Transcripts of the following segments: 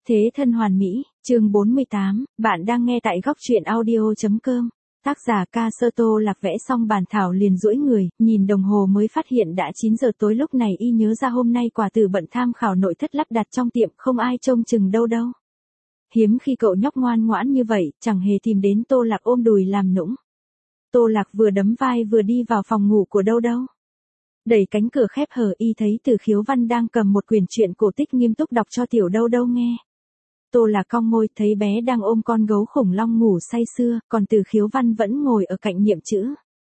Thế thân hoàn mỹ, chương 48, bạn đang nghe tại góc truyện audio.com. Tác giả Ca Sơ Tô Lạc vẽ xong bản thảo liền duỗi người, nhìn đồng hồ mới phát hiện đã 9 giờ tối. Lúc này y nhớ ra hôm nay quả tử bận tham khảo nội thất lắp đặt trong tiệm, không ai trông chừng đâu. Hiếm khi cậu nhóc ngoan ngoãn như vậy, chẳng hề tìm đến Tô Lạc ôm đùi làm nũng. Tô Lạc vừa đấm vai vừa đi vào phòng ngủ của đâu. Đẩy cánh cửa khép hờ, y thấy Từ Khiếu Văn đang cầm một quyển truyện cổ tích nghiêm túc đọc cho tiểu đâu nghe. Tô Lạc cong môi, thấy bé đang ôm con gấu khủng long ngủ say sưa, còn Từ Khiếu Văn vẫn ngồi ở cạnh niệm chữ.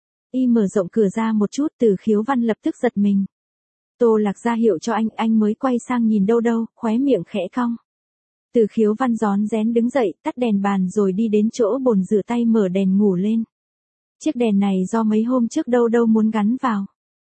Y mở rộng cửa ra một chút, Từ Khiếu Văn lập tức giật mình. Tô Lạc ra hiệu cho anh mới quay sang nhìn đâu, khóe miệng khẽ cong. Từ Khiếu Văn rón rén đứng dậy, tắt đèn bàn rồi đi đến chỗ bồn rửa tay mở đèn ngủ lên. Chiếc đèn này do mấy hôm trước đâu muốn gắn vào.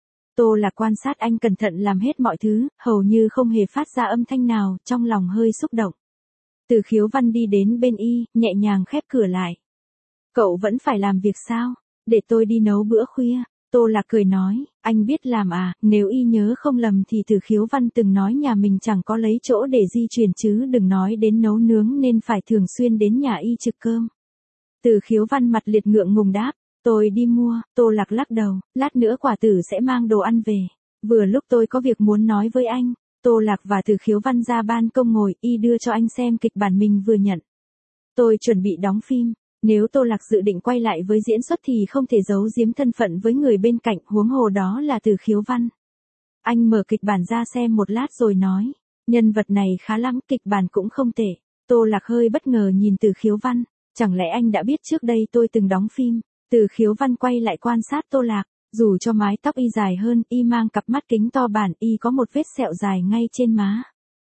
Tô Lạc quan sát anh cẩn thận làm hết mọi thứ, hầu như không hề phát ra âm thanh nào, trong lòng hơi xúc động. Từ Khiếu Văn đi đến bên y, nhẹ nhàng khép cửa lại. Cậu vẫn phải làm việc sao? Để tôi đi nấu bữa khuya. Tô Lạc cười nói, anh biết làm à? Nếu y nhớ không lầm thì Từ Khiếu Văn từng nói nhà mình chẳng có lấy chỗ để di chuyển chứ đừng nói đến nấu nướng, nên phải thường xuyên đến nhà y trực cơm. Từ Khiếu Văn mặt liệt ngượng ngùng đáp, tôi đi mua. Tô Lạc lắc đầu, lát nữa quả tử sẽ mang đồ ăn về. Vừa lúc tôi có việc muốn nói với anh. Tô Lạc và Từ Khiếu Văn ra ban công ngồi, y đưa cho anh xem kịch bản mình vừa nhận. Tôi chuẩn bị đóng phim. Nếu Tô Lạc dự định quay lại với diễn xuất thì không thể giấu giếm thân phận với người bên cạnh, huống hồ đó là Từ Khiếu Văn. Anh mở kịch bản ra xem một lát rồi nói, nhân vật này khá lắm, kịch bản cũng không tệ. Tô Lạc hơi bất ngờ nhìn Từ Khiếu Văn, chẳng lẽ anh đã biết trước đây tôi từng đóng phim? Từ Khiếu Văn quay lại quan sát Tô Lạc, dù cho mái tóc y dài hơn, y mang cặp mắt kính to bản, y có một vết sẹo dài ngay trên má.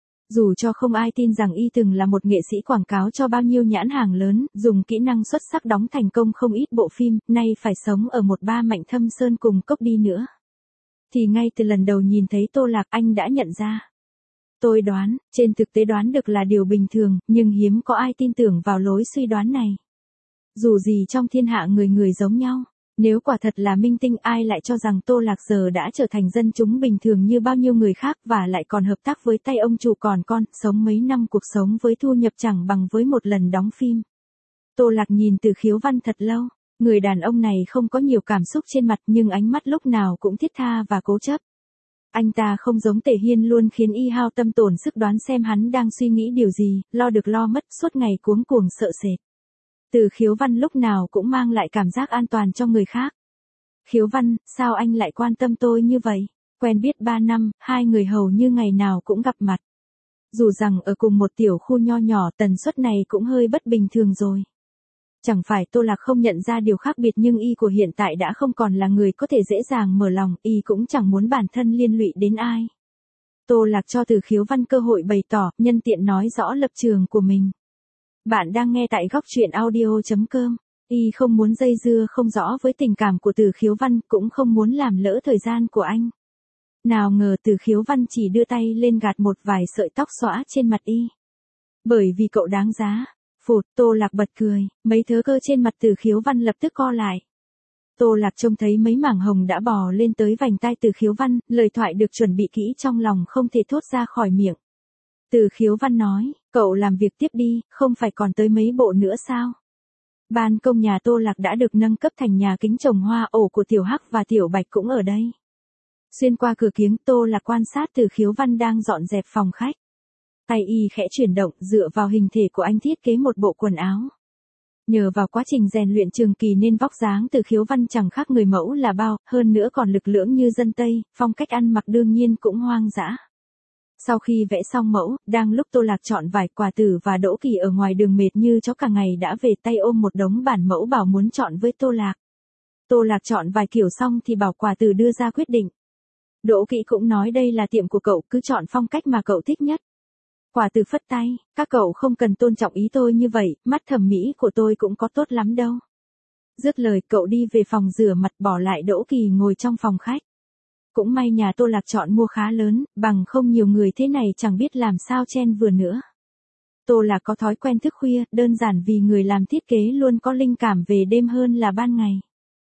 Dù cho không ai tin rằng y từng là một nghệ sĩ quảng cáo cho bao nhiêu nhãn hàng lớn, dùng kỹ năng xuất sắc đóng thành công không ít bộ phim, nay phải sống ở một ba mạnh thâm sơn cùng cốc đi nữa. Thì ngay từ lần đầu nhìn thấy Tô Lạc anh đã nhận ra. Tôi đoán, trên thực tế đoán được là điều bình thường, nhưng hiếm có ai tin tưởng vào lối suy đoán này. Dù gì trong thiên hạ người giống nhau. Nếu quả thật là minh tinh, ai lại cho rằng Tô Lạc giờ đã trở thành dân chúng bình thường như bao nhiêu người khác và lại còn hợp tác với tay ông chủ còn con, sống mấy năm cuộc sống với thu nhập chẳng bằng với một lần đóng phim. Tô Lạc nhìn Từ Khiếu Văn thật lâu, người đàn ông này không có nhiều cảm xúc trên mặt nhưng ánh mắt lúc nào cũng thiết tha và cố chấp. Anh ta không giống Tề Hiên luôn khiến y hao tâm tổn sức đoán xem hắn đang suy nghĩ điều gì, lo được lo mất, suốt ngày cuống cuồng sợ sệt. Từ Khiếu Văn lúc nào cũng mang lại cảm giác an toàn cho người khác. Khiếu Văn, sao anh lại quan tâm tôi như vậy? Quen biết 3 năm, hai người hầu như ngày nào cũng gặp mặt. Dù rằng ở cùng một tiểu khu nho nhỏ, tần suất này cũng hơi bất bình thường rồi. Chẳng phải Tô Lạc không nhận ra điều khác biệt, nhưng y của hiện tại đã không còn là người có thể dễ dàng mở lòng, y cũng chẳng muốn bản thân liên lụy đến ai. Tô Lạc cho Từ Khiếu Văn cơ hội bày tỏ, nhân tiện nói rõ lập trường của mình. Bạn đang nghe tại góc truyện audio.com. Y không muốn dây dưa không rõ với tình cảm của Từ Khiếu Văn, cũng không muốn làm lỡ thời gian của anh. Nào ngờ Từ Khiếu Văn chỉ đưa tay lên gạt một vài sợi tóc xõa trên mặt y. Bởi vì cậu đáng giá. Phụt, Tô Lạc bật cười, mấy thớ cơ trên mặt Từ Khiếu Văn lập tức co lại. Tô Lạc trông thấy mấy mảng hồng đã bò lên tới vành tai Từ Khiếu Văn, lời thoại được chuẩn bị kỹ trong lòng không thể thốt ra khỏi miệng. Từ Khiếu Văn nói, cậu làm việc tiếp đi, không phải còn tới mấy bộ nữa sao? Ban công nhà Tô Lạc đã được nâng cấp thành nhà kính trồng hoa, ổ của Tiểu Hắc và Tiểu Bạch cũng ở đây. Xuyên qua cửa kiếng, Tô Lạc quan sát Từ Khiếu Văn đang dọn dẹp phòng khách. Tay y khẽ chuyển động, dựa vào hình thể của anh thiết kế một bộ quần áo. Nhờ vào quá trình rèn luyện trường kỳ nên vóc dáng Từ Khiếu Văn chẳng khác người mẫu là bao, hơn nữa còn lực lưỡng như dân Tây, phong cách ăn mặc đương nhiên cũng hoang dã. Sau khi vẽ xong mẫu, đang lúc Tô Lạc chọn vải, Quả Tử và Đỗ Kỳ ở ngoài đường mệt như chó cả ngày đã về, tay ôm một đống bản mẫu bảo muốn chọn với Tô Lạc. Tô Lạc chọn vài kiểu xong thì bảo Quả Tử đưa ra quyết định. Đỗ Kỳ cũng nói đây là tiệm của cậu, cứ chọn phong cách mà cậu thích nhất. Quả Tử phất tay, các cậu không cần tôn trọng ý tôi như vậy, mắt thẩm mỹ của tôi cũng có tốt lắm đâu. Dứt lời cậu đi về phòng rửa mặt, bỏ lại Đỗ Kỳ ngồi trong phòng khách. Cũng may nhà Tô Lạc chọn mua khá lớn, bằng không nhiều người thế này chẳng biết làm sao chen vừa nữa. Tô Lạc có thói quen thức khuya, đơn giản vì người làm thiết kế luôn có linh cảm về đêm hơn là ban ngày.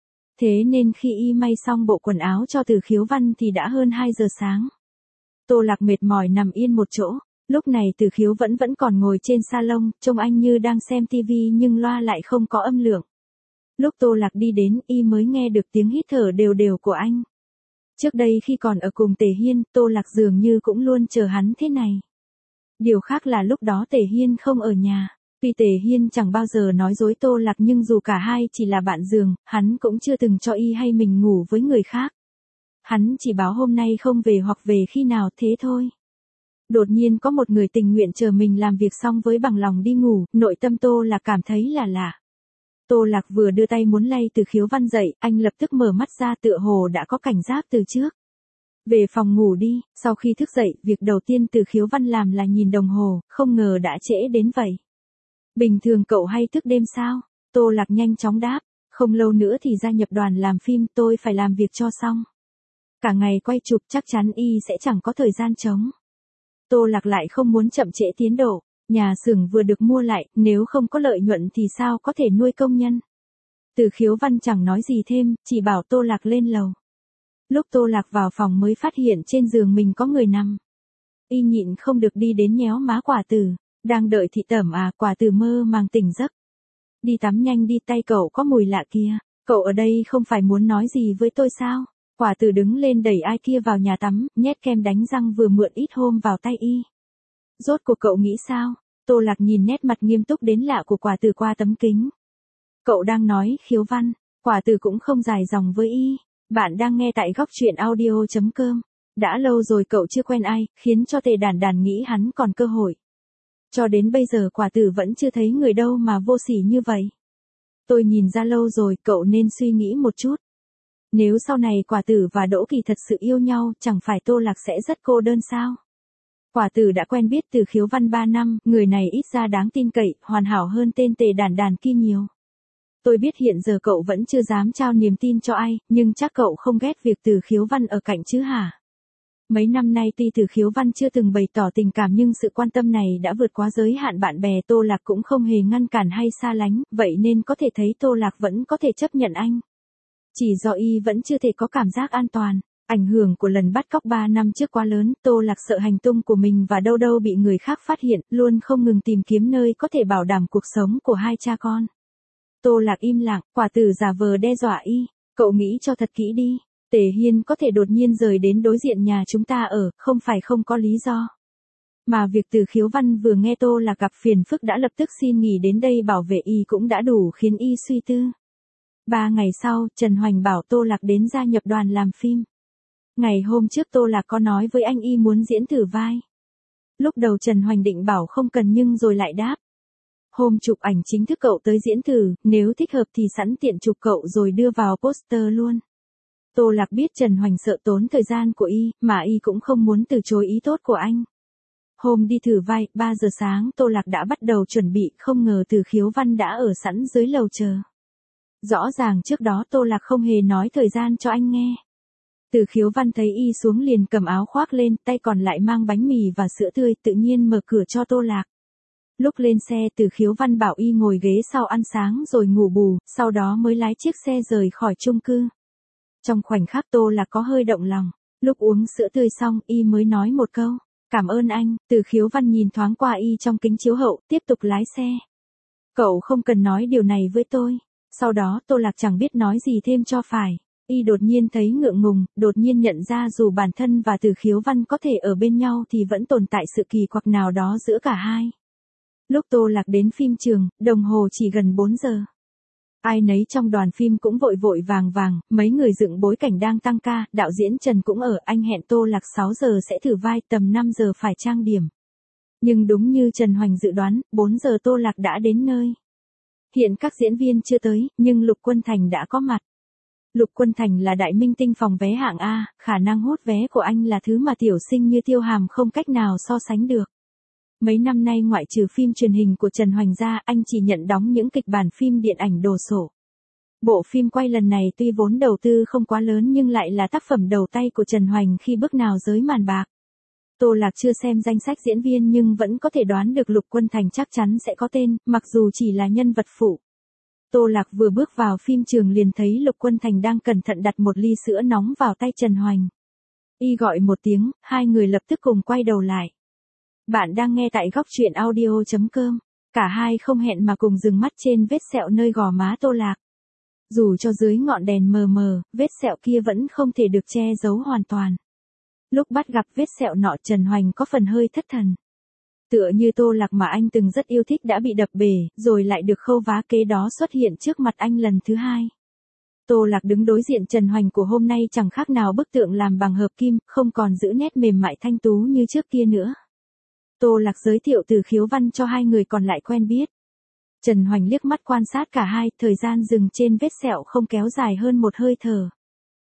Thế nên khi y may xong bộ quần áo cho Từ Khiếu Văn thì đã hơn 2 giờ sáng. Tô Lạc mệt mỏi nằm yên một chỗ, Lúc này Từ Khiếu vẫn còn ngồi trên salon, trông anh như đang xem tivi nhưng loa lại không có âm lượng. Lúc Tô Lạc đi đến, y mới nghe được tiếng hít thở đều đều của anh. Trước đây khi còn ở cùng Tề Hiên, Tô Lạc dường như cũng luôn chờ hắn thế này. Điều khác là lúc đó Tề Hiên không ở nhà. Tuy Tề Hiên chẳng bao giờ nói dối Tô Lạc nhưng dù cả hai chỉ là bạn giường, hắn cũng chưa từng cho y hay mình ngủ với người khác. Hắn chỉ báo hôm nay không về hoặc về khi nào thế thôi. Đột nhiên có một người tình nguyện chờ mình làm việc xong với bằng lòng đi ngủ, nội tâm Tô Lạc cảm thấy là lạ. Tô Lạc vừa đưa tay muốn lay Từ Khiếu Văn dậy, anh lập tức mở mắt ra tựa hồ đã có cảnh giác từ trước. Về phòng ngủ đi, sau khi thức dậy, việc đầu tiên Từ Khiếu Văn làm là nhìn đồng hồ, không ngờ đã trễ đến vậy. Bình thường cậu hay thức đêm sao? Tô Lạc nhanh chóng đáp, không lâu nữa thì gia nhập đoàn làm phim, tôi phải làm việc cho xong. Cả ngày quay chụp chắc chắn y sẽ chẳng có thời gian trống. Tô Lạc lại không muốn chậm trễ tiến độ, nhà xưởng vừa được mua lại, nếu không có lợi nhuận thì sao có thể nuôi công nhân. Từ Khiếu Văn chẳng nói gì thêm, chỉ bảo Tô Lạc lên lầu. Lúc Tô Lạc vào phòng mới phát hiện trên giường mình có người nằm. Y nhịn không được đi đến nhéo má Quả Tử, đang đợi thị tẩm à? Quả Tử mơ màng tỉnh giấc. Đi tắm nhanh đi, tay cậu có mùi lạ kia, cậu ở đây không phải muốn nói gì với tôi sao? Quả Tử đứng lên đẩy ai kia vào nhà tắm, nhét kem đánh răng vừa mượn ít hôm vào tay y. Rốt cuộc cậu nghĩ sao? Tô Lạc nhìn nét mặt nghiêm túc đến lạ của Quả Tử qua tấm kính. Cậu đang nói Khiếu Văn. Quả Tử cũng không dài dòng với y. Bạn đang nghe tại góc truyện audio.com. Đã lâu rồi cậu chưa quen ai, khiến cho Tề Đản Đản nghĩ hắn còn cơ hội. Cho đến bây giờ Quả Tử vẫn chưa thấy người đâu mà vô sỉ như vậy. Tôi nhìn ra lâu rồi, cậu nên suy nghĩ một chút. Nếu sau này Quả Tử và Đỗ Kỳ thật sự yêu nhau, chẳng phải Tô Lạc sẽ rất cô đơn sao? Quả Tử đã quen biết Từ Khiếu Văn 3 năm, người này ít ra đáng tin cậy, hoàn hảo hơn tên Tề Đản Đản kia nhiều. Tôi biết hiện giờ cậu vẫn chưa dám trao niềm tin cho ai, nhưng chắc cậu không ghét việc Từ Khiếu Văn ở cạnh chứ hả? Mấy năm nay tuy Từ Khiếu Văn chưa từng bày tỏ tình cảm nhưng sự quan tâm này đã vượt quá giới hạn bạn bè, Tô Lạc cũng không hề ngăn cản hay xa lánh, vậy nên có thể thấy Tô Lạc vẫn có thể chấp nhận anh. Chỉ do y vẫn chưa thể có cảm giác an toàn. Ảnh hưởng của lần bắt cóc 3 năm trước quá lớn, Tô Lạc sợ hành tung của mình và đâu đâu bị người khác phát hiện, luôn không ngừng tìm kiếm nơi có thể bảo đảm cuộc sống của hai cha con. Tô Lạc im lặng, Quả Tử giả vờ đe dọa y, cậu nghĩ cho thật kỹ đi. Tề Hiên có thể đột nhiên rời đến đối diện nhà chúng ta ở, không phải không có lý do. Mà việc Từ Khiếu Văn vừa nghe Tô Lạc gặp phiền phức đã lập tức xin nghỉ đến đây bảo vệ y cũng đã đủ khiến y suy tư. 3 ngày sau, Trần Hoành bảo Tô Lạc đến gia nhập đoàn làm phim. Ngày hôm trước Tô Lạc có nói với anh y muốn diễn thử vai. Lúc đầu Trần Hoành định bảo không cần nhưng rồi lại đáp. Hôm chụp ảnh chính thức cậu tới diễn thử, nếu thích hợp thì sẵn tiện chụp cậu rồi đưa vào poster luôn. Tô Lạc biết Trần Hoành sợ tốn thời gian của y, mà y cũng không muốn từ chối ý tốt của anh. Hôm đi thử vai, 3 giờ sáng Tô Lạc đã bắt đầu chuẩn bị, không ngờ Từ Khiếu Văn đã ở sẵn dưới lầu chờ. Rõ ràng trước đó Tô Lạc không hề nói thời gian cho anh nghe. Từ Khiếu Văn thấy y xuống liền cầm áo khoác lên, tay còn lại mang bánh mì và sữa tươi, tự nhiên mở cửa cho Tô Lạc. Lúc lên xe Từ Khiếu Văn bảo y ngồi ghế sau ăn sáng rồi ngủ bù, sau đó mới lái chiếc xe rời khỏi chung cư. Trong khoảnh khắc Tô Lạc có hơi động lòng, lúc uống sữa tươi xong y mới nói một câu, cảm ơn anh. Từ Khiếu Văn nhìn thoáng qua y trong kính chiếu hậu, tiếp tục lái xe. Cậu không cần nói điều này với tôi. Sau đó Tô Lạc chẳng biết nói gì thêm cho phải. Y đột nhiên thấy ngượng ngùng, đột nhiên nhận ra dù bản thân và Từ Khiếu Văn có thể ở bên nhau thì vẫn tồn tại sự kỳ quặc nào đó giữa cả hai. Lúc Tô Lạc đến phim trường, đồng hồ chỉ gần 4 giờ. Ai nấy trong đoàn phim cũng vội vội vàng vàng, mấy người dựng bối cảnh đang tăng ca, đạo diễn Trần cũng ở, anh hẹn Tô Lạc 6 giờ sẽ thử vai, tầm 5 giờ phải trang điểm. Nhưng đúng như Trần Hoành dự đoán, 4 giờ Tô Lạc đã đến nơi. Hiện các diễn viên chưa tới, nhưng Lục Quân Thành đã có mặt. Lục Quân Thành là đại minh tinh phòng vé hạng A, khả năng hút vé của anh là thứ mà tiểu sinh như Tiêu Hàm không cách nào so sánh được. Mấy năm nay ngoại trừ phim truyền hình của Trần Hoành ra, anh chỉ nhận đóng những kịch bản phim điện ảnh đồ sộ. Bộ phim quay lần này tuy vốn đầu tư không quá lớn nhưng lại là tác phẩm đầu tay của Trần Hoành khi bước nào giới màn bạc. Tô Lạc chưa xem danh sách diễn viên nhưng vẫn có thể đoán được Lục Quân Thành chắc chắn sẽ có tên, mặc dù chỉ là nhân vật phụ. Tô Lạc vừa bước vào phim trường liền thấy Lục Quân Thành đang cẩn thận đặt một ly sữa nóng vào tay Trần Hoành. Y gọi một tiếng, hai người lập tức cùng quay đầu lại. Bạn đang nghe tại góc truyện audio.com. Cả hai không hẹn mà cùng dừng mắt trên vết sẹo nơi gò má Tô Lạc. Dù cho dưới ngọn đèn mờ mờ, vết sẹo kia vẫn không thể được che giấu hoàn toàn. Lúc bắt gặp vết sẹo nọ, Trần Hoành có phần hơi thất thần. Tựa như Tô Lạc mà anh từng rất yêu thích đã bị đập bể, rồi lại được khâu vá kế đó xuất hiện trước mặt anh lần thứ hai. Tô Lạc đứng đối diện Trần Hoành của hôm nay chẳng khác nào bức tượng làm bằng hợp kim, không còn giữ nét mềm mại thanh tú như trước kia nữa. Tô Lạc giới thiệu Từ Khiếu Văn cho hai người còn lại quen biết. Trần Hoành liếc mắt quan sát cả hai, thời gian dừng trên vết sẹo không kéo dài hơn một hơi thở.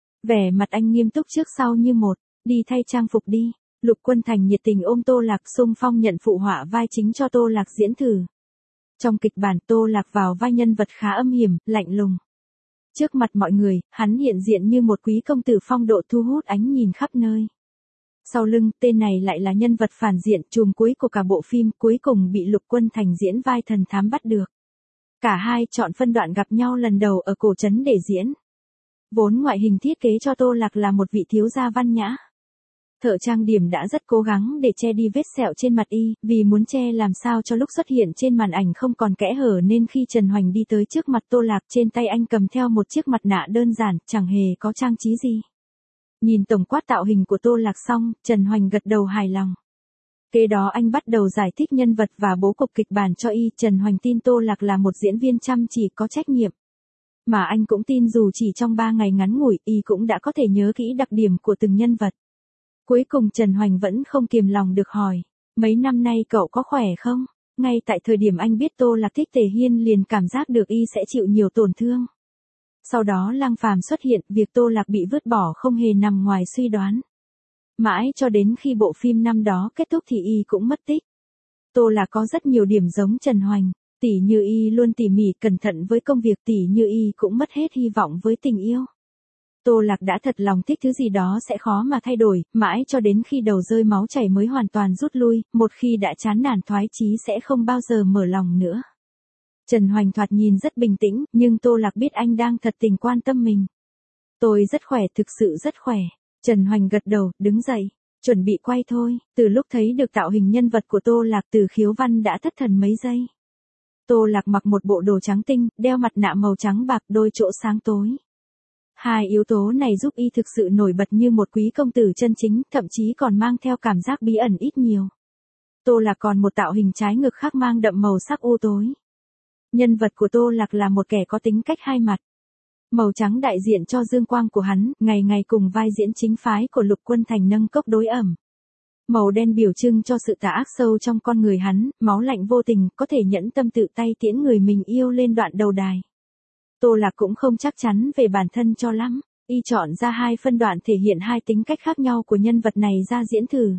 Vẻ mặt anh nghiêm túc trước sau như một, đi thay trang phục đi. Lục Quân Thành nhiệt tình ôm Tô Lạc xung phong nhận phụ họa vai chính cho Tô Lạc diễn thử. Trong kịch bản Tô Lạc vào vai nhân vật khá âm hiểm, lạnh lùng. Trước mặt mọi người, hắn hiện diện như một quý công tử phong độ thu hút ánh nhìn khắp nơi. Sau lưng, tên này lại là nhân vật phản diện chùm cuối của cả bộ phim, cuối cùng bị Lục Quân Thành diễn vai thần thám bắt được. Cả hai chọn phân đoạn gặp nhau lần đầu ở cổ trấn để diễn. Vốn ngoại hình thiết kế cho Tô Lạc là một vị thiếu gia văn nhã. Thợ trang điểm đã rất cố gắng để che đi vết sẹo trên mặt y, vì muốn che làm sao cho lúc xuất hiện trên màn ảnh không còn kẽ hở nên khi Trần Hoành đi tới trước mặt Tô Lạc, trên tay anh cầm theo một chiếc mặt nạ đơn giản, chẳng hề có trang trí gì. Nhìn tổng quát tạo hình của Tô Lạc xong, Trần Hoành gật đầu hài lòng. Kế đó anh bắt đầu giải thích nhân vật và bố cục kịch bản cho y. Trần Hoành tin Tô Lạc là một diễn viên chăm chỉ có trách nhiệm. Mà anh cũng tin dù chỉ trong 3 ngày ngắn ngủi, y cũng đã có thể nhớ kỹ đặc điểm của từng nhân vật. Cuối cùng Trần Hoành vẫn không kiềm lòng được hỏi, mấy năm nay cậu có khỏe không? Ngay tại thời điểm anh biết Tô Lạc thích Tề Hiên liền cảm giác được y sẽ chịu nhiều tổn thương. Sau đó Lăng Phàm xuất hiện, việc Tô Lạc bị vứt bỏ không hề nằm ngoài suy đoán. Mãi cho đến khi bộ phim năm đó kết thúc thì y cũng mất tích. Tô Lạc có rất nhiều điểm giống Trần Hoành, tỉ như y luôn tỉ mỉ cẩn thận với công việc, tỉ như y cũng mất hết hy vọng với tình yêu. Tô Lạc đã thật lòng thích thứ gì đó sẽ khó mà thay đổi, mãi cho đến khi đầu rơi máu chảy mới hoàn toàn rút lui, một khi đã chán nản thoái chí sẽ không bao giờ mở lòng nữa. Trần Hoành thoạt nhìn rất bình tĩnh, nhưng Tô Lạc biết anh đang thật tình quan tâm mình. Tôi rất khỏe, thực sự rất khỏe. Trần Hoành gật đầu, đứng dậy, chuẩn bị quay thôi. Từ lúc thấy được tạo hình nhân vật của Tô Lạc, Từ Khiếu Văn đã thất thần mấy giây. Tô Lạc mặc một bộ đồ trắng tinh, đeo mặt nạ màu trắng bạc, đôi chỗ sáng tối. Hai yếu tố này giúp y thực sự nổi bật như một quý công tử chân chính, thậm chí còn mang theo cảm giác bí ẩn ít nhiều. Tô Lạc còn một tạo hình trái ngực khác mang đậm màu sắc u tối. Nhân vật của Tô Lạc là một kẻ có tính cách hai mặt. Màu trắng đại diện cho dương quang của hắn, ngày ngày cùng vai diễn chính phái của Lục Quân Thành nâng cốc đối ẩm. Màu đen biểu trưng cho sự tà ác sâu trong con người hắn, máu lạnh vô tình, có thể nhẫn tâm tự tay tiễn người mình yêu lên đoạn đầu đài. Tô Lạc cũng không chắc chắn về bản thân cho lắm, y chọn ra hai phân đoạn thể hiện hai tính cách khác nhau của nhân vật này ra diễn thử.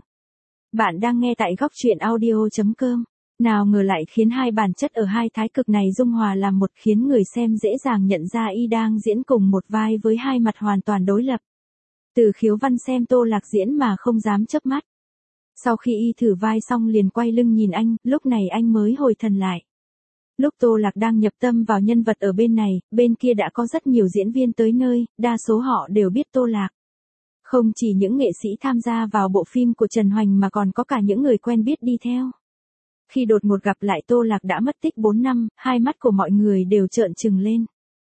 Bạn đang nghe tại góc truyện audio.com. Nào ngờ lại khiến hai bản chất ở hai thái cực này dung hòa làm một, khiến người xem dễ dàng nhận ra y đang diễn cùng một vai với hai mặt hoàn toàn đối lập. Từ Khiếu Văn xem Tô Lạc diễn mà không dám chớp mắt. Sau khi y thử vai xong liền quay lưng nhìn anh, lúc này anh mới hồi thần lại. Lúc Tô Lạc đang nhập tâm vào nhân vật ở bên này, bên kia đã có rất nhiều diễn viên tới nơi, đa số họ đều biết Tô Lạc. Không chỉ những nghệ sĩ tham gia vào bộ phim của Trần Hoành mà còn có cả những người quen biết đi theo. Khi đột ngột gặp lại Tô Lạc đã mất tích 4 năm, hai mắt của mọi người đều trợn trừng lên.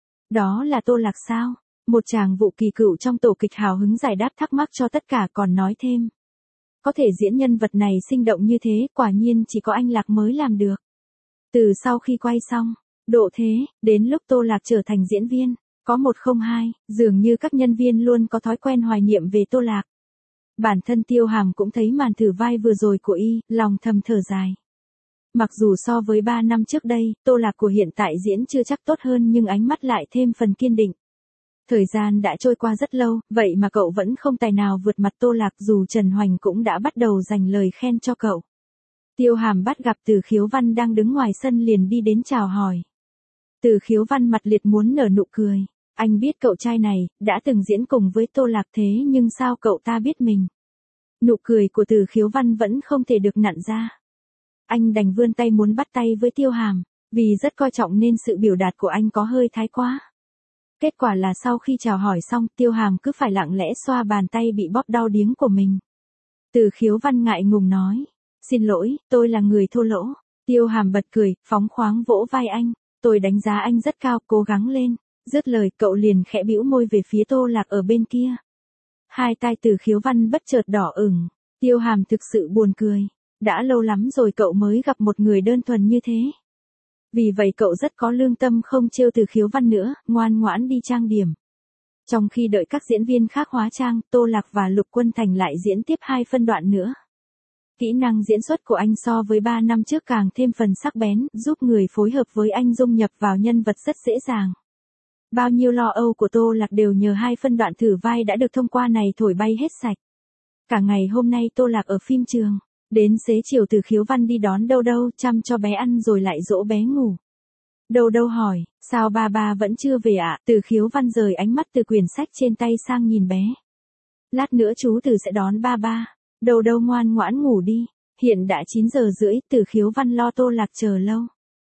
Đó là Tô Lạc sao? Một chàng vụ kỳ cựu trong tổ kịch hào hứng giải đáp thắc mắc cho tất cả, còn nói thêm. Có thể diễn nhân vật này sinh động như thế, quả nhiên chỉ có anh Lạc mới làm được. Từ sau khi quay xong, độ thế, đến lúc Tô Lạc trở thành diễn viên, có 102, dường như các nhân viên luôn có thói quen hoài niệm về Tô Lạc. Bản thân Tiêu Hàm cũng thấy màn thử vai vừa rồi của y, lòng thầm thở dài. Mặc dù so với 3 năm trước đây, Tô Lạc của hiện tại diễn chưa chắc tốt hơn nhưng ánh mắt lại thêm phần kiên định. Thời gian đã trôi qua rất lâu, vậy mà cậu vẫn không tài nào vượt mặt Tô Lạc, dù Trần Hoành cũng đã bắt đầu dành lời khen cho cậu. Tiêu Hàm bắt gặp Từ Khiếu Văn đang đứng ngoài sân liền đi đến chào hỏi. Từ Khiếu Văn mặt liệt muốn nở nụ cười. Anh biết cậu trai này, đã từng diễn cùng với Tô Lạc thế nhưng sao cậu ta biết mình? Nụ cười của Từ Khiếu Văn vẫn không thể được nặn ra. Anh đành vươn tay muốn bắt tay với Tiêu Hàm, vì rất coi trọng nên sự biểu đạt của anh có hơi thái quá. Kết quả là sau khi chào hỏi xong, Tiêu Hàm cứ phải lặng lẽ xoa bàn tay bị bóp đau điếng của mình. Từ Khiếu Văn ngại ngùng nói, Xin lỗi, tôi là người thô lỗ. Tiêu Hàm bật cười, phóng khoáng vỗ vai anh. Tôi đánh giá anh rất cao, cố gắng lên. Dứt lời cậu liền khẽ bĩu môi về phía Tô Lạc ở bên kia. Hai tai Từ Khiếu Văn bất chợt đỏ ửng. Tiêu Hàm thực sự buồn cười. Đã lâu lắm rồi cậu mới gặp một người đơn thuần như thế. Vì vậy cậu rất có lương tâm không trêu Từ Khiếu Văn nữa, ngoan ngoãn đi trang điểm. Trong khi đợi các diễn viên khác hóa trang, Tô Lạc và Lục Quân Thành lại diễn tiếp 2 phân đoạn nữa. Kỹ năng diễn xuất của anh so với 3 năm trước càng thêm phần sắc bén, giúp người phối hợp với anh dung nhập vào nhân vật rất dễ dàng. Bao nhiêu lo âu của Tô Lạc đều nhờ 2 phân đoạn thử vai đã được thông qua này thổi bay hết sạch. Cả ngày hôm nay Tô Lạc ở phim trường, đến xế chiều Từ Khiếu Văn đi đón Đâu Đâu chăm cho bé ăn rồi lại dỗ bé ngủ. Đâu Đâu hỏi, sao ba vẫn chưa về ạ? Từ Khiếu Văn rời ánh mắt từ quyển sách trên tay sang nhìn bé. Lát nữa chú Từ sẽ đón ba. Đâu Đâu ngoan ngoãn ngủ đi. Hiện đã 9 giờ rưỡi, Từ Khiếu Văn lo Tô Lạc chờ lâu.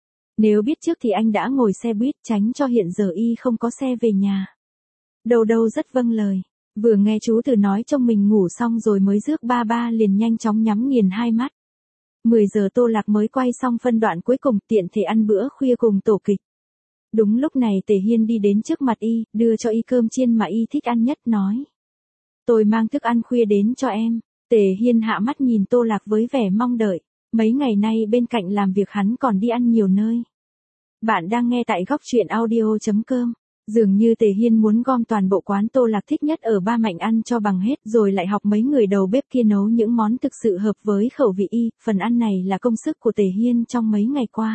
Nếu biết trước thì anh đã ngồi xe buýt tránh cho hiện giờ y không có xe về nhà. Đâu Đâu rất vâng lời. Vừa nghe chú Từ nói trông mình ngủ xong rồi mới rước ba liền nhanh chóng nhắm nghiền 2 mắt. 10 giờ Tô Lạc mới quay xong phân đoạn cuối cùng tiện thể ăn bữa khuya cùng tổ kịch. Đúng lúc này Tề Hiên đi đến trước mặt y, đưa cho y cơm chiên mà y thích ăn nhất nói. Tôi mang thức ăn khuya đến cho em. Tề Hiên hạ mắt nhìn Tô Lạc với vẻ mong đợi. Mấy ngày nay bên cạnh làm việc hắn còn đi ăn nhiều nơi. Bạn đang nghe tại Góc Truyện Audio.com. Dường như Tề Hiên muốn gom toàn bộ quán Tô Lạc thích nhất ở Ba Mạnh ăn cho bằng hết rồi lại học mấy người đầu bếp kia nấu những món thực sự hợp với khẩu vị y. Phần ăn này là công sức của Tề Hiên trong mấy ngày qua.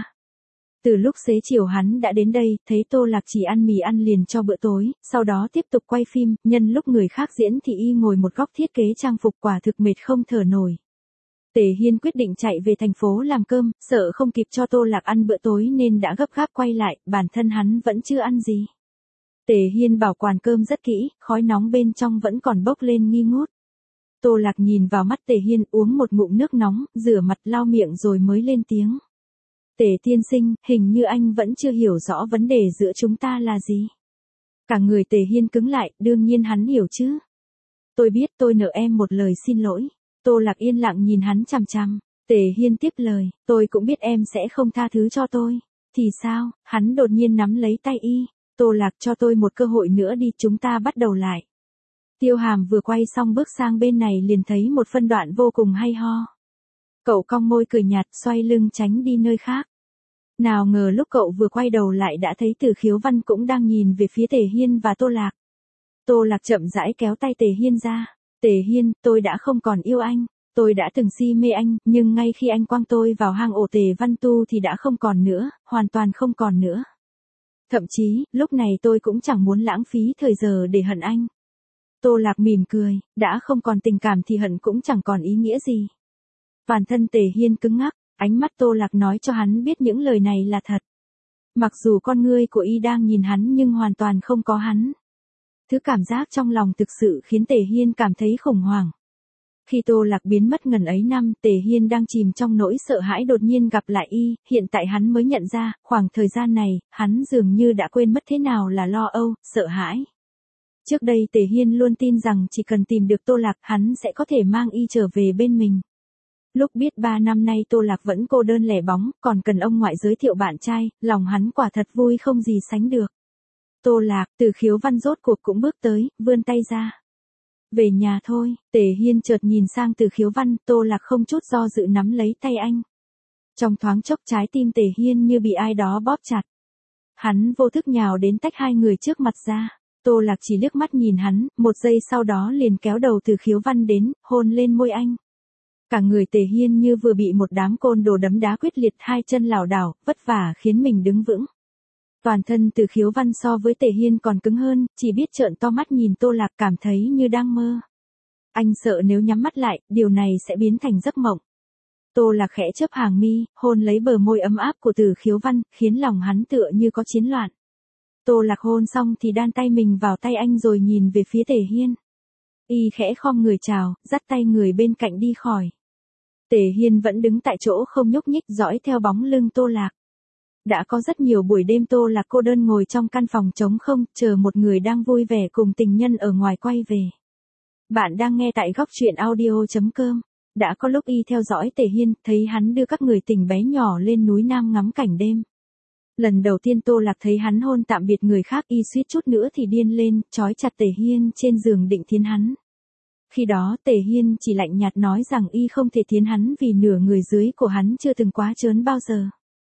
Từ lúc xế chiều hắn đã đến đây, thấy Tô Lạc chỉ ăn mì ăn liền cho bữa tối, sau đó tiếp tục quay phim, nhân lúc người khác diễn thì y ngồi một góc thiết kế trang phục quả thực mệt không thở nổi. Tề Hiên quyết định chạy về thành phố làm cơm, sợ không kịp cho Tô Lạc ăn bữa tối nên đã gấp gáp quay lại, bản thân hắn vẫn chưa ăn gì. Tề Hiên bảo quản cơm rất kỹ, khói nóng bên trong vẫn còn bốc lên nghi ngút. Tô Lạc nhìn vào mắt Tề Hiên uống một ngụm nước nóng, rửa mặt lau miệng rồi mới lên tiếng. Tề tiên sinh, hình như anh vẫn chưa hiểu rõ vấn đề giữa chúng ta là gì. Cả người Tề Hiên cứng lại, đương nhiên hắn hiểu chứ. Tôi biết tôi nợ em một lời xin lỗi. Tô Lạc yên lặng nhìn hắn chằm chằm. Tề Hiên tiếp lời, tôi cũng biết em sẽ không tha thứ cho tôi. Thì sao? Hắn đột nhiên nắm lấy tay y. Tô Lạc cho tôi một cơ hội nữa đi, chúng ta bắt đầu lại. Tiêu Hàm vừa quay xong bước sang bên này liền thấy một phân đoạn vô cùng hay ho. Cậu cong môi cười nhạt xoay lưng tránh đi nơi khác. Nào ngờ lúc cậu vừa quay đầu lại đã thấy Từ Khiếu Văn cũng đang nhìn về phía Tề Hiên và Tô Lạc. Tô Lạc chậm rãi kéo tay Tề Hiên ra. Tề Hiên, tôi đã không còn yêu anh. Tôi đã từng si mê anh, nhưng ngay khi anh quăng tôi vào hang ổ Tề Văn Tu thì đã không còn nữa, hoàn toàn không còn nữa. Thậm chí, lúc này tôi cũng chẳng muốn lãng phí thời giờ để hận anh. Tô Lạc mỉm cười, đã không còn tình cảm thì hận cũng chẳng còn ý nghĩa gì. Toàn thân Tề Hiên cứng ngắc, ánh mắt Tô Lạc nói cho hắn biết những lời này là thật. Mặc dù con ngươi của y đang nhìn hắn nhưng hoàn toàn không có hắn. Thứ cảm giác trong lòng thực sự khiến Tề Hiên cảm thấy khủng hoảng. Khi Tô Lạc biến mất ngần ấy năm, Tề Hiên đang chìm trong nỗi sợ hãi đột nhiên gặp lại y, hiện tại hắn mới nhận ra, khoảng thời gian này, hắn dường như đã quên mất thế nào là lo âu, sợ hãi. Trước đây Tề Hiên luôn tin rằng chỉ cần tìm được Tô Lạc hắn sẽ có thể mang y trở về bên mình. Lúc biết 3 năm nay Tô Lạc vẫn cô đơn lẻ bóng, còn cần ông ngoại giới thiệu bạn trai, lòng hắn quả thật vui không gì sánh được. Tô Lạc, Từ Khiếu Văn rốt cuộc cũng bước tới, vươn tay ra. Về nhà thôi, Tề Hiên chợt nhìn sang Từ Khiếu Văn, Tô Lạc không chút do dự nắm lấy tay anh. Trong thoáng chốc trái tim Tề Hiên như bị ai đó bóp chặt. Hắn vô thức nhào đến tách hai người trước mặt ra. Tô Lạc chỉ liếc mắt nhìn hắn, một giây sau đó liền kéo đầu Từ Khiếu Văn đến, hôn lên môi anh. Cả người Tề Hiên như vừa bị một đám côn đồ đấm đá quyết liệt, hai chân lảo đảo, vất vả khiến mình đứng vững. Toàn thân Từ Khiếu Văn so với Tề Hiên còn cứng hơn, chỉ biết trợn to mắt nhìn Tô Lạc cảm thấy như đang mơ. Anh sợ nếu nhắm mắt lại, điều này sẽ biến thành giấc mộng. Tô Lạc khẽ chớp hàng mi, hôn lấy bờ môi ấm áp của Từ Khiếu Văn, khiến lòng hắn tựa như có chiến loạn. Tô Lạc hôn xong thì đan tay mình vào tay anh rồi nhìn về phía Tề Hiên. Y khẽ khom người chào, dắt tay người bên cạnh đi khỏi. Tề Hiên vẫn đứng tại chỗ không nhúc nhích dõi theo bóng lưng Tô Lạc. Đã có rất nhiều buổi đêm Tô Lạc cô đơn ngồi trong căn phòng trống không, chờ một người đang vui vẻ cùng tình nhân ở ngoài quay về. Bạn đang nghe tại Góc Truyện Audio.com. Đã có lúc y theo dõi Tề Hiên, thấy hắn đưa các người tình bé nhỏ lên núi Nam ngắm cảnh đêm. Lần đầu tiên Tô Lạc thấy hắn hôn tạm biệt người khác, y suýt chút nữa thì điên lên, trói chặt Tề Hiên trên giường định thiến hắn. Khi đó Tề Hiên chỉ lạnh nhạt nói rằng y không thể thiến hắn vì nửa người dưới của hắn chưa từng quá trớn bao giờ.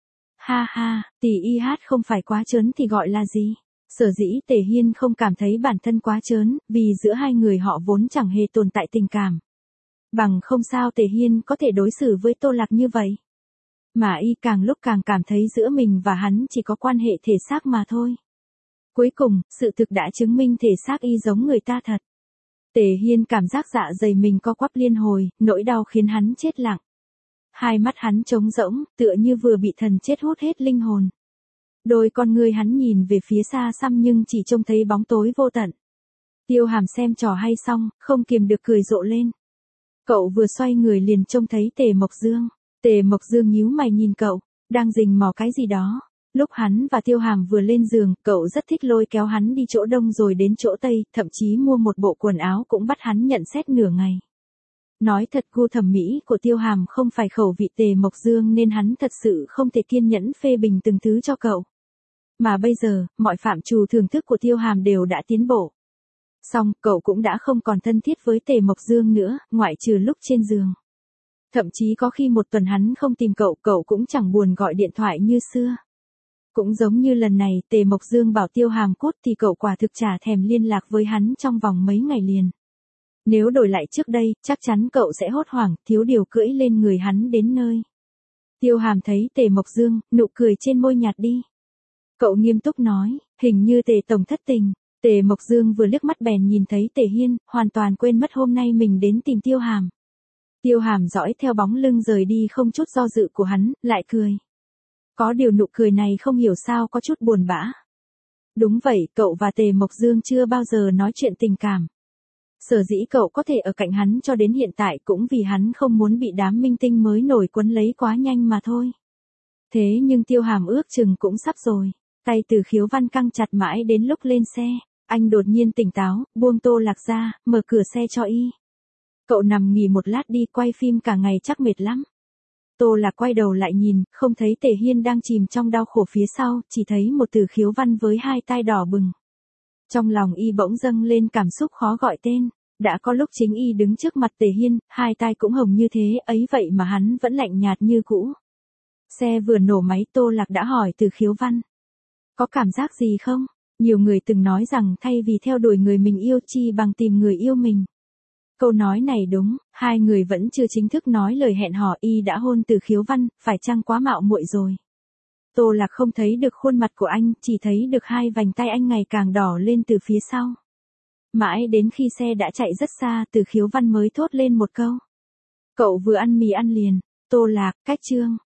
Ha ha, tỷ y hát không phải quá trớn thì gọi là gì? Sở dĩ Tề Hiên không cảm thấy bản thân quá trớn, vì giữa hai người họ vốn chẳng hề tồn tại tình cảm. Bằng không sao Tề Hiên có thể đối xử với Tô Lạc như vậy. Mà y càng lúc càng cảm thấy giữa mình và hắn chỉ có quan hệ thể xác mà thôi. Cuối cùng, sự thực đã chứng minh thể xác y giống người ta thật. Tề Hiên cảm giác dạ dày mình co quắp liên hồi, nỗi đau khiến hắn chết lặng. Hai mắt hắn trống rỗng, tựa như vừa bị thần chết hút hết linh hồn. Đôi con ngươi hắn nhìn về phía xa xăm nhưng chỉ trông thấy bóng tối vô tận. Tiêu Hàm xem trò hay xong, không kiềm được cười rộ lên. Cậu vừa xoay người liền trông thấy Tề Mộc Dương. Tề Mộc Dương nhíu mày nhìn cậu, đang rình mò cái gì đó. Lúc hắn và Tiêu Hàm vừa lên giường, cậu rất thích lôi kéo hắn đi chỗ đông rồi đến chỗ tây, thậm chí mua một bộ quần áo cũng bắt hắn nhận xét nửa ngày. Nói thật, gu thẩm mỹ của Tiêu Hàm không phải khẩu vị Tề Mộc Dương nên hắn thật sự không thể kiên nhẫn phê bình từng thứ cho cậu. Mà bây giờ, mọi phạm trù thưởng thức của Tiêu Hàm đều đã tiến bộ. Xong, cậu cũng đã không còn thân thiết với Tề Mộc Dương nữa, ngoại trừ lúc trên giường. Thậm chí có khi một tuần hắn không tìm cậu, cậu cũng chẳng buồn gọi điện thoại như xưa. Cũng giống như lần này, Tề Mộc Dương bảo Tiêu Hàm cút thì cậu quả thực chả thèm liên lạc với hắn trong vòng mấy ngày liền. Nếu đổi lại trước đây, chắc chắn cậu sẽ hốt hoảng, thiếu điều cưỡi lên người hắn đến nơi. Tiêu Hàm thấy Tề Mộc Dương, nụ cười trên môi nhạt đi. Cậu nghiêm túc nói, hình như Tề tổng thất tình. Tề Mộc Dương vừa liếc mắt bèn nhìn thấy Tề Hiên, hoàn toàn quên mất hôm nay mình đến tìm Tiêu Hàm. Tiêu Hàm dõi theo bóng lưng rời đi không chút do dự của hắn, lại cười. Có điều nụ cười này không hiểu sao có chút buồn bã. Đúng vậy, cậu và Tề Mộc Dương chưa bao giờ nói chuyện tình cảm. Sở dĩ cậu có thể ở cạnh hắn cho đến hiện tại cũng vì hắn không muốn bị đám minh tinh mới nổi quấn lấy quá nhanh mà thôi. Thế nhưng Tiêu Hàm ước chừng cũng sắp rồi. Tay Từ Khiếu Văn căng chặt mãi đến lúc lên xe. Anh đột nhiên tỉnh táo, buông Tô Lạc ra, mở cửa xe cho y. Cậu nằm nghỉ một lát đi, quay phim cả ngày chắc mệt lắm. Tô Lạc quay đầu lại nhìn, không thấy Tề Hiên đang chìm trong đau khổ phía sau, chỉ thấy một Từ Khiếu Văn với hai tai đỏ bừng. Trong lòng y bỗng dâng lên cảm xúc khó gọi tên. Đã có lúc chính y đứng trước mặt Tề Hiên, hai tai cũng hồng như thế, ấy vậy mà hắn vẫn lạnh nhạt như cũ. Xe vừa nổ máy, Tô Lạc đã hỏi Từ Khiếu Văn. Có cảm giác gì không? Nhiều người từng nói rằng thay vì theo đuổi người mình yêu chi bằng tìm người yêu mình. Câu nói này đúng, hai người vẫn chưa chính thức nói lời hẹn hò, y đã hôn Từ Khiếu Văn, phải chăng quá mạo muội rồi. Tô Lạc không thấy được khuôn mặt của anh, chỉ thấy được hai vành tay anh ngày càng đỏ lên từ phía sau. Mãi đến khi xe đã chạy rất xa, Từ Khiếu Văn mới thốt lên một câu. Cậu vừa ăn mì ăn liền. Tô Lạc, cách chương.